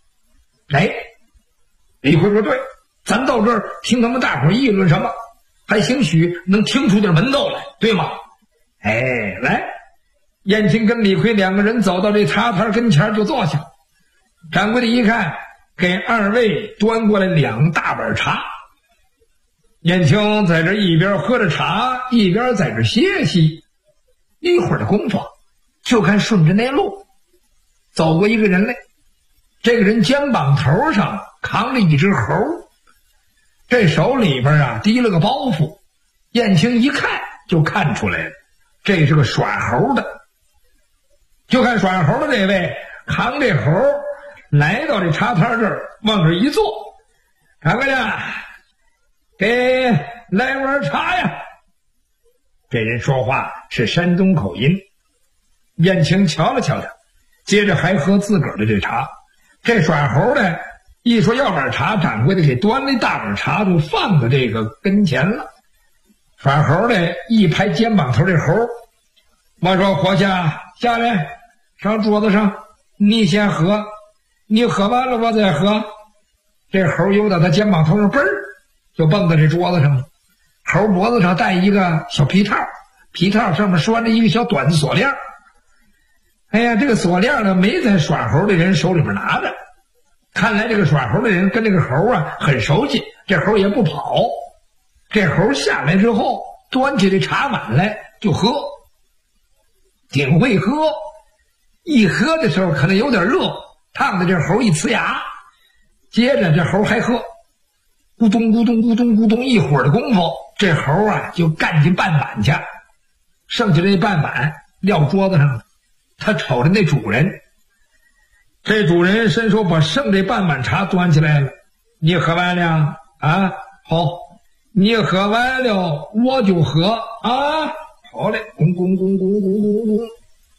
李逵说对，咱到这儿听他们大伙议论什么，还兴许能听出点门道来，对吗？来，燕青跟李逵2个人走到这茶摊跟前就坐下。掌柜的一看，给2位端过来2大碗茶。燕青在这一边喝着茶，一边在这歇息。一会儿的功夫，就看顺着那路走过一个人来。 这个人肩膀头上扛着一只猴，这手里边啊提了个包袱。燕青一看就看出来了，这是个耍猴的。就看耍猴的这位扛这猴来到这茶摊这儿，往这一坐，掌柜的，给来碗茶呀。这人说话是山东口音，燕青瞧了瞧他，接着还喝自个儿的这茶。这耍猴的一说要碗茶，掌柜的给端了一大碗茶，就放在这个跟前了。耍猴的一拍肩膀头这猴，我说活下下来，上桌子上，你先喝，你喝完了我再喝。这猴游到他肩膀头上，嘣儿就蹦到这桌子上了。猴脖子上戴一个小皮套，皮套上面拴着一个小短锁链。哎呀，这个锁链呢没在耍猴的人手里边拿着，看来这个耍猴的人跟这个猴啊很熟悉，这猴也不跑。这猴下来之后，端起这茶碗来就喝，挺会喝。一喝的时候可能有点热，烫的这猴一呲牙。接着这猴还喝，咕咚咕咚咕咚咕咚，一会儿的功夫，这猴啊就干进半碗去，剩下这半碗撂桌子上了。他瞅着那主人，这主人伸手把剩这半碗茶端起来了。你喝完了啊？好。你喝完了我就喝啊！好嘞，咣咣咣咣咣咣咣，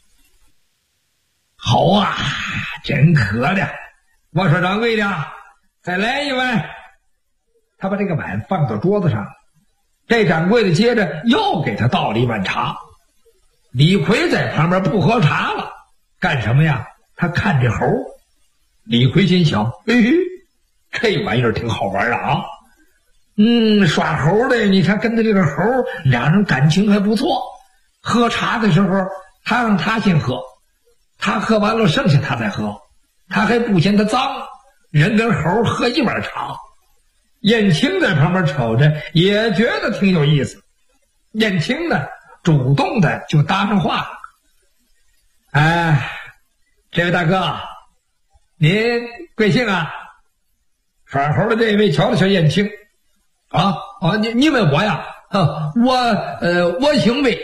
好啊，真渴了。我说掌柜的，再来一碗。他把这个碗放到桌子上，这掌柜的接着又给他倒了一碗茶。李逵在旁边不喝茶了，干什么呀？他看这猴。李逵心想，这玩意儿挺好玩的啊。耍猴的，你看跟着这个猴，两人感情还不错。喝茶的时候，他让他先喝，他喝完了剩下他再喝，他还不嫌他脏，人跟猴喝一碗茶。燕青在旁边瞅着，也觉得挺有意思。燕青呢，主动的就搭上话了：“哎，这位大哥，您贵姓啊？”耍猴的这位瞧了瞧燕青。你问我呀？我姓魏。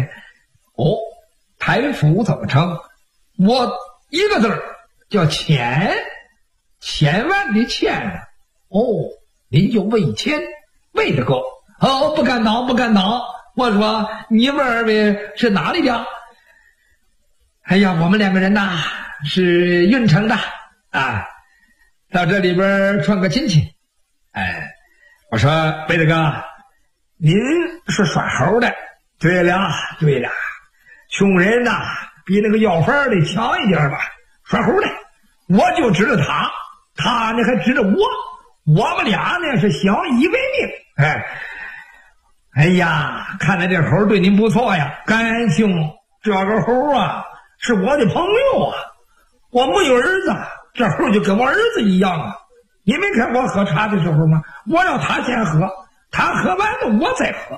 台府怎么称？我一个字儿叫千，千万的千。您就魏千，魏大哥。不敢当，不敢当。我说你们二位是哪里的？哎呀，我们两个人呐是运城的啊，到这里边串个亲戚。我说魏大哥，您是耍猴的。对了，穷人呐比那个要饭的强一点吧。耍猴的我就知道他呢还知道我们俩呢是相依为命。哎呀，看来这猴对您不错呀。感情这个猴啊是我的朋友啊，我没有儿子，这猴就跟我儿子一样啊。你没看我喝茶的时候吗？我让他先喝，他喝完了我再喝。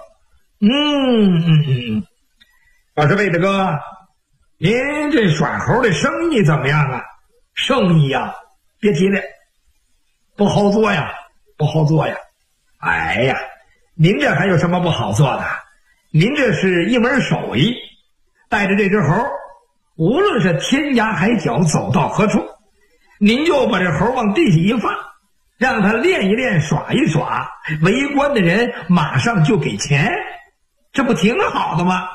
我说魏大哥，您这耍猴的生意怎么样啊？生意呀，别提了，不好做呀。哎呀，您这还有什么不好做的？您这是一门手艺，带着这只猴，无论是天涯海角走到何处，您就把这猴往地下一放，让他练一练，耍一耍，围观的人马上就给钱，这不挺好的吗？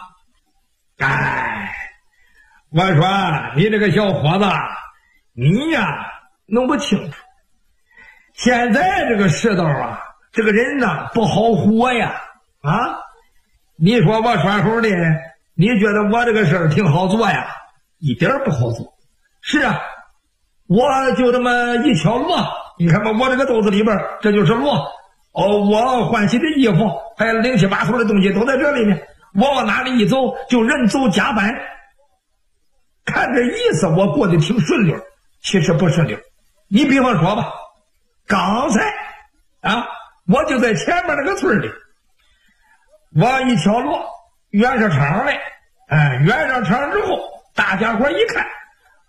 我说你这个小伙子，你呀弄不清楚，现在这个世道啊，这个人呐不好活呀。你说我耍猴的，你觉得我这个事儿挺好做呀？一点不好做。是啊，我就这么一敲锣，你看吧，我这个兜子里边这就是锣。我换洗的衣服还有零七八糟的东西都在这里面，我往哪里一走就人走甲板。看这意思我过得挺顺溜，其实不顺溜。你比方说吧，刚才我就在前面那个村里，我一敲锣，圆上场来。圆上场之后，大家伙一看，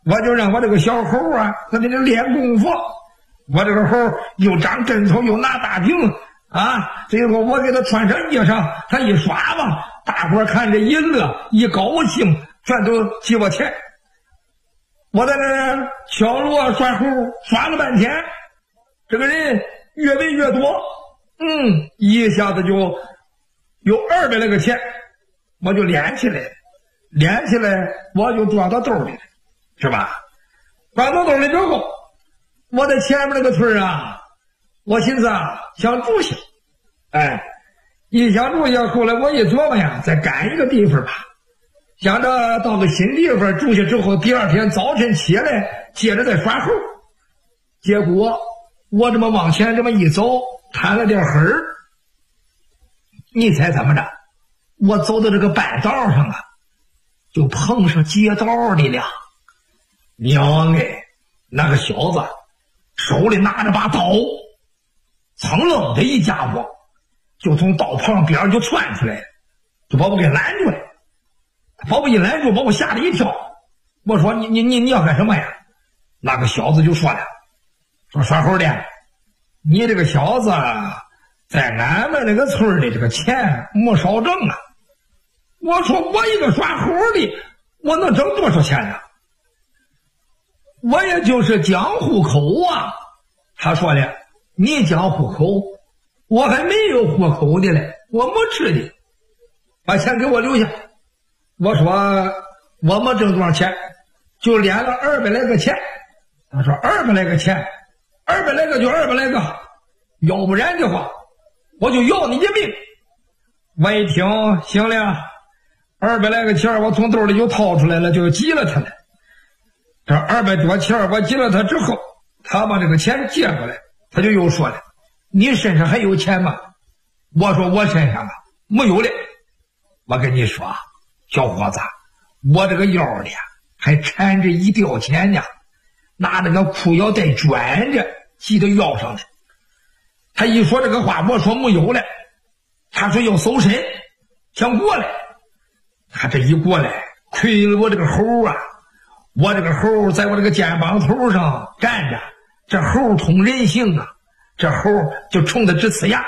我就让我这个小猴啊，他在这练功夫。我这个猴又长针头，又拿大柄啊！最后我给他穿上衣裳，他一耍吧，大伙看着一乐，一高兴，全都替我钱。我在那敲锣耍猴，耍了半天，这个人越围越多，一下子就有200来个钱，我就敛起来，我就装到兜里了，是吧？装到兜里之后，我在前面那个村啊，我寻思啊，想住下，一想住下，后来我一琢磨呀，再赶一个地方吧，想着到个新地方住下之后，第二天早晨起来，接着再耍猴。结果我这么往前这么一走，摊了点黑儿，你猜怎么着？我走到这个半道上啊，就碰上街道里了。娘哎，那个小子手里拿着把刀，噌楞的一家伙就从道旁边就窜出来了，就把我给拦住了。把我一拦住，把我吓了一跳。我说你要干什么呀？那个小子就说了，说耍猴的，你这个小子在俺们那个村里这个钱没少挣啊。我说我一个耍猴的，我能挣多少钱呀？我也就是讲户口啊。他说了，你讲户口，我还没有户口的嘞，我没吃的，把钱给我留下。我说我没挣多少钱，就敛了200来个钱。他说200来个钱，200来个就200来个，要不然的话我就要你的命。我一听行了，200来个钱我从兜里就掏出来了，就急了他了。这200多钱我急了他之后，他把这个钱借过来，他就又说了，你身上还有钱吗？我说我身上没有了。我跟你说小伙子，我这个腰里还缠着一吊钱呢，拿那个裤腰带卷着系到腰上的。他一说这个话，我说没有了。他说要搜身，想过来。他这一过来，亏了我这个猴啊！我这个猴在我这个肩膀头上站着，这猴通人性啊！这猴就冲他直呲牙。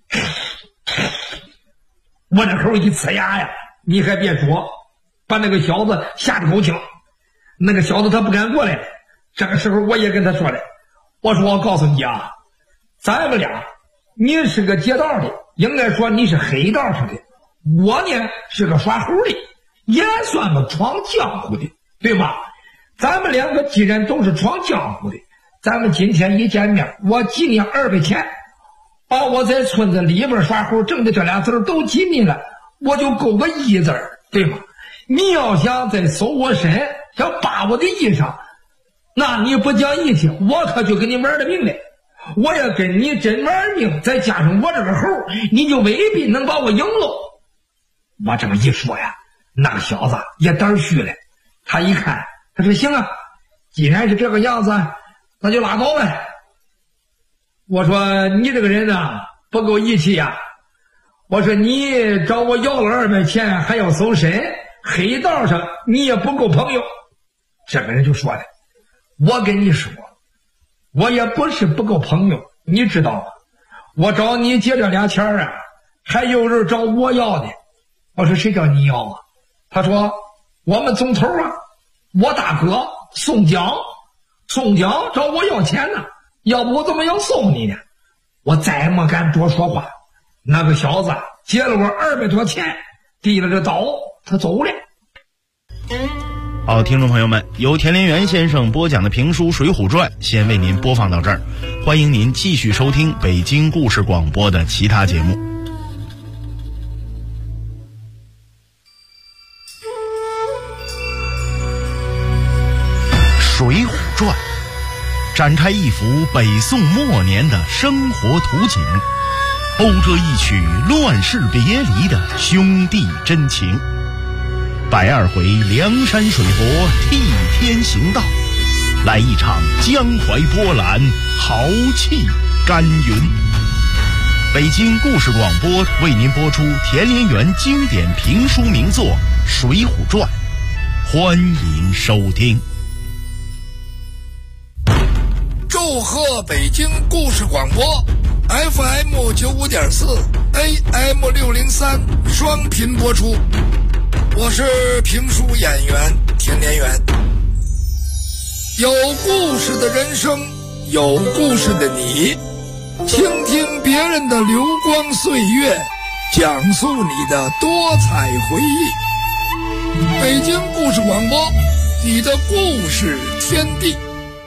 我这猴一呲牙呀，你还别说，把那个小子吓得够呛。那个小子他不敢过来。这个时候我也跟他说了，我说我告诉你啊，咱们俩，你是个街道的，应该说你是黑道上的，我呢是个耍猴的，也算个闯江湖的，对吧？咱们两个既然都是闯江湖的，咱们今天一见面，我给你200钱，把我在村子里边耍猴挣的这俩字都给你了，我就够个1字，对吗？你要想再搜我身，想扒我的衣裳，那你不讲义气，我可就跟你玩了命了。我要跟你真玩命，再加上我这个猴，你就未必能把我赢喽。我这么一说呀，那个小子也胆虚了。他一看，他说行啊，既然是这个样子，那就拉倒呗。我说你这个人呢，不够义气呀。我说你找我要了200钱，还要搜身，黑道上你也不够朋友。这个人就说了，我跟你说，我也不是不够朋友，你知道吗？我找你借这俩钱啊，还有人找我要的。我说谁找你要啊？他说我们总头啊，我大哥宋江找我要钱呢，要不我怎么要送你呢？我再没敢多说话。那个小子借了我200多钱，递了这刀，他走了。 好，听众朋友们，由田连元先生播讲的评书《水浒传》先为您播放到这儿，欢迎您继续收听北京故事广播的其他节目。《水浒传》展开一幅北宋末年的生活图景，勾着一曲乱世别离的兄弟真情。120回梁山水泊替天行道，来一场江淮波澜，豪气干云。北京故事广播为您播出田连元经典评书名作《水浒传》，欢迎收听。 祝贺北京故事广播 FM 95.4 AM 603双频播出。我是评书演员田连元。有故事的人生，有故事的你，倾听别人的流光岁月，讲述你的多彩回忆。北京故事广播，你的故事天地。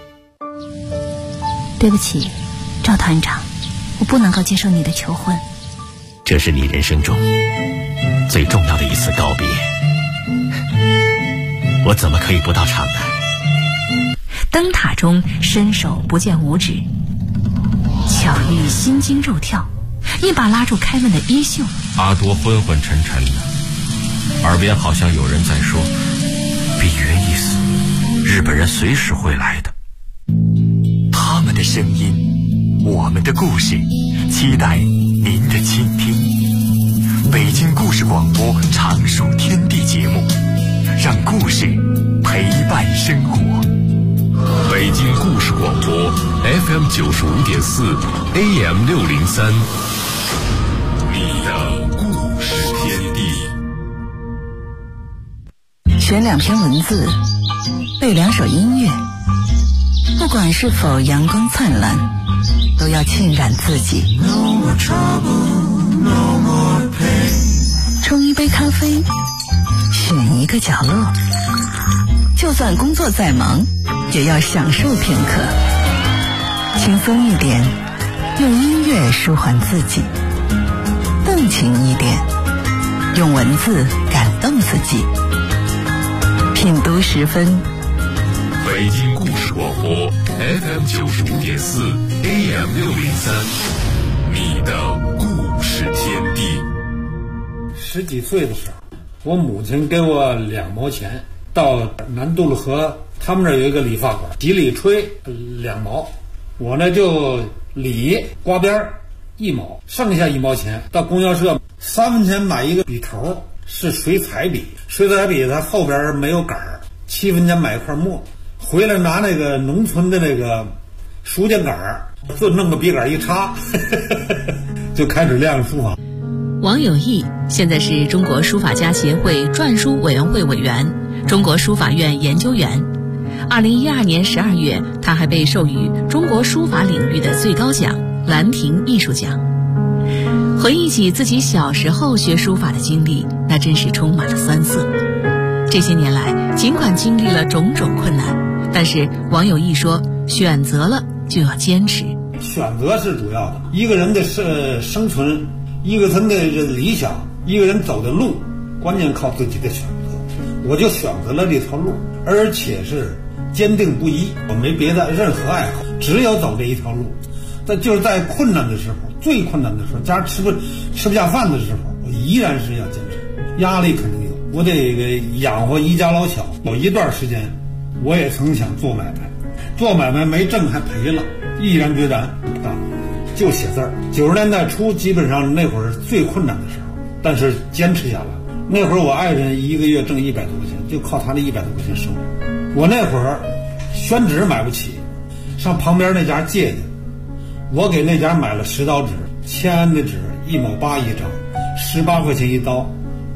对不起，赵团长，我不能够接受你的求婚。 这是你人生中最重要的一次告别，我怎么可以不到场呢？ 灯塔中伸手不见五指，巧遇心惊肉跳，一把拉住开门的衣袖。 阿多昏昏沉沉的，耳边好像有人在说：比约一死，日本人随时会来的。 他们的声音，我们的故事，期待您的倾听。北京故事广播常数天地节目，让故事陪伴生活。 北京故事广播 FM 95.4 AM 603，你的故事天地。 选2篇文字，背2首音乐，不管是否阳光灿烂，都要浸染自己。冲一杯咖啡，选一个角落，就算工作再忙，也要享受片刻。轻松一点，用音乐舒缓自己；动情一点，用文字感动自己。品读10分。 北京故事广播 FM 95.4 AM 603，你的故事天地。 10几岁的时候，我母亲给我2毛钱，到南渡路河，他们那儿有一个理发馆，洗理吹2毛，我呢就理刮边1毛，剩下1毛钱到供销社3分钱买一个笔头，是水彩笔，水彩笔它后边没有杆儿，7分钱买一块墨，回来拿那个农村的那个书剑杆儿，就弄个笔杆一插就开始练书法。 王有义现在是中国书法家协会篆书委员会委员，中国书法院研究员。2012年12月，他还被授予中国书法领域的最高奖兰亭艺术奖。回忆起自己小时候学书法的经历，那真是充满了酸涩。这些年来，尽管经历了种种困难，但是王有义说，选择了就要坚持。 选择是主要的，一个人的生存，一个人的理想，一个人走的路，关键靠自己的选择。我就选择了这条路，而且是坚定不移，我没别的任何爱好，只有走这一条路。但就是在困难的时候，最困难的时候，家吃不下饭的时候，我依然是要坚持。压力肯定有，我得养活一家老小。有一段时间，我也曾想做买卖，做买卖没挣还赔了，毅然决然不干了，就写字儿。90年代初，基本上那会儿是最困难的时候，但是坚持下来。那会儿我爱人一个月挣100多块钱，就靠他那100多块钱生活。我那会儿宣纸买不起，上旁边那家借去，我给那家买了10刀纸，签安的纸1毛8一张，18块钱一刀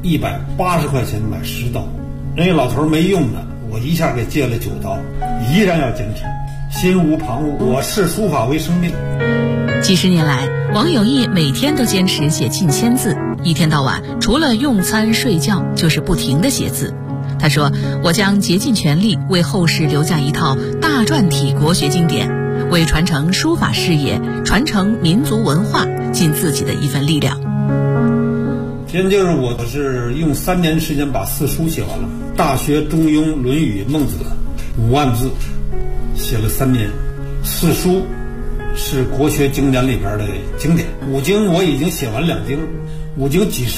，180块钱买10刀。人家老头没用的，我一下给借了9刀，依然要坚持，心无旁骛。我视书法为生命。 几十年来，王有义每天都坚持写近1000字，一天到晚除了用餐睡觉就是不停地写字。他说，我将竭尽全力为后世留下一套大篆体国学经典，为传承书法事业、传承民族文化尽自己的一份力量。 今天就是我是用3年时间把4书写完了，《大学》《中庸》《论语》《孟子》5万字，写了3年。4书是国学经典里边的经典，5经我已经写完2经，5经几十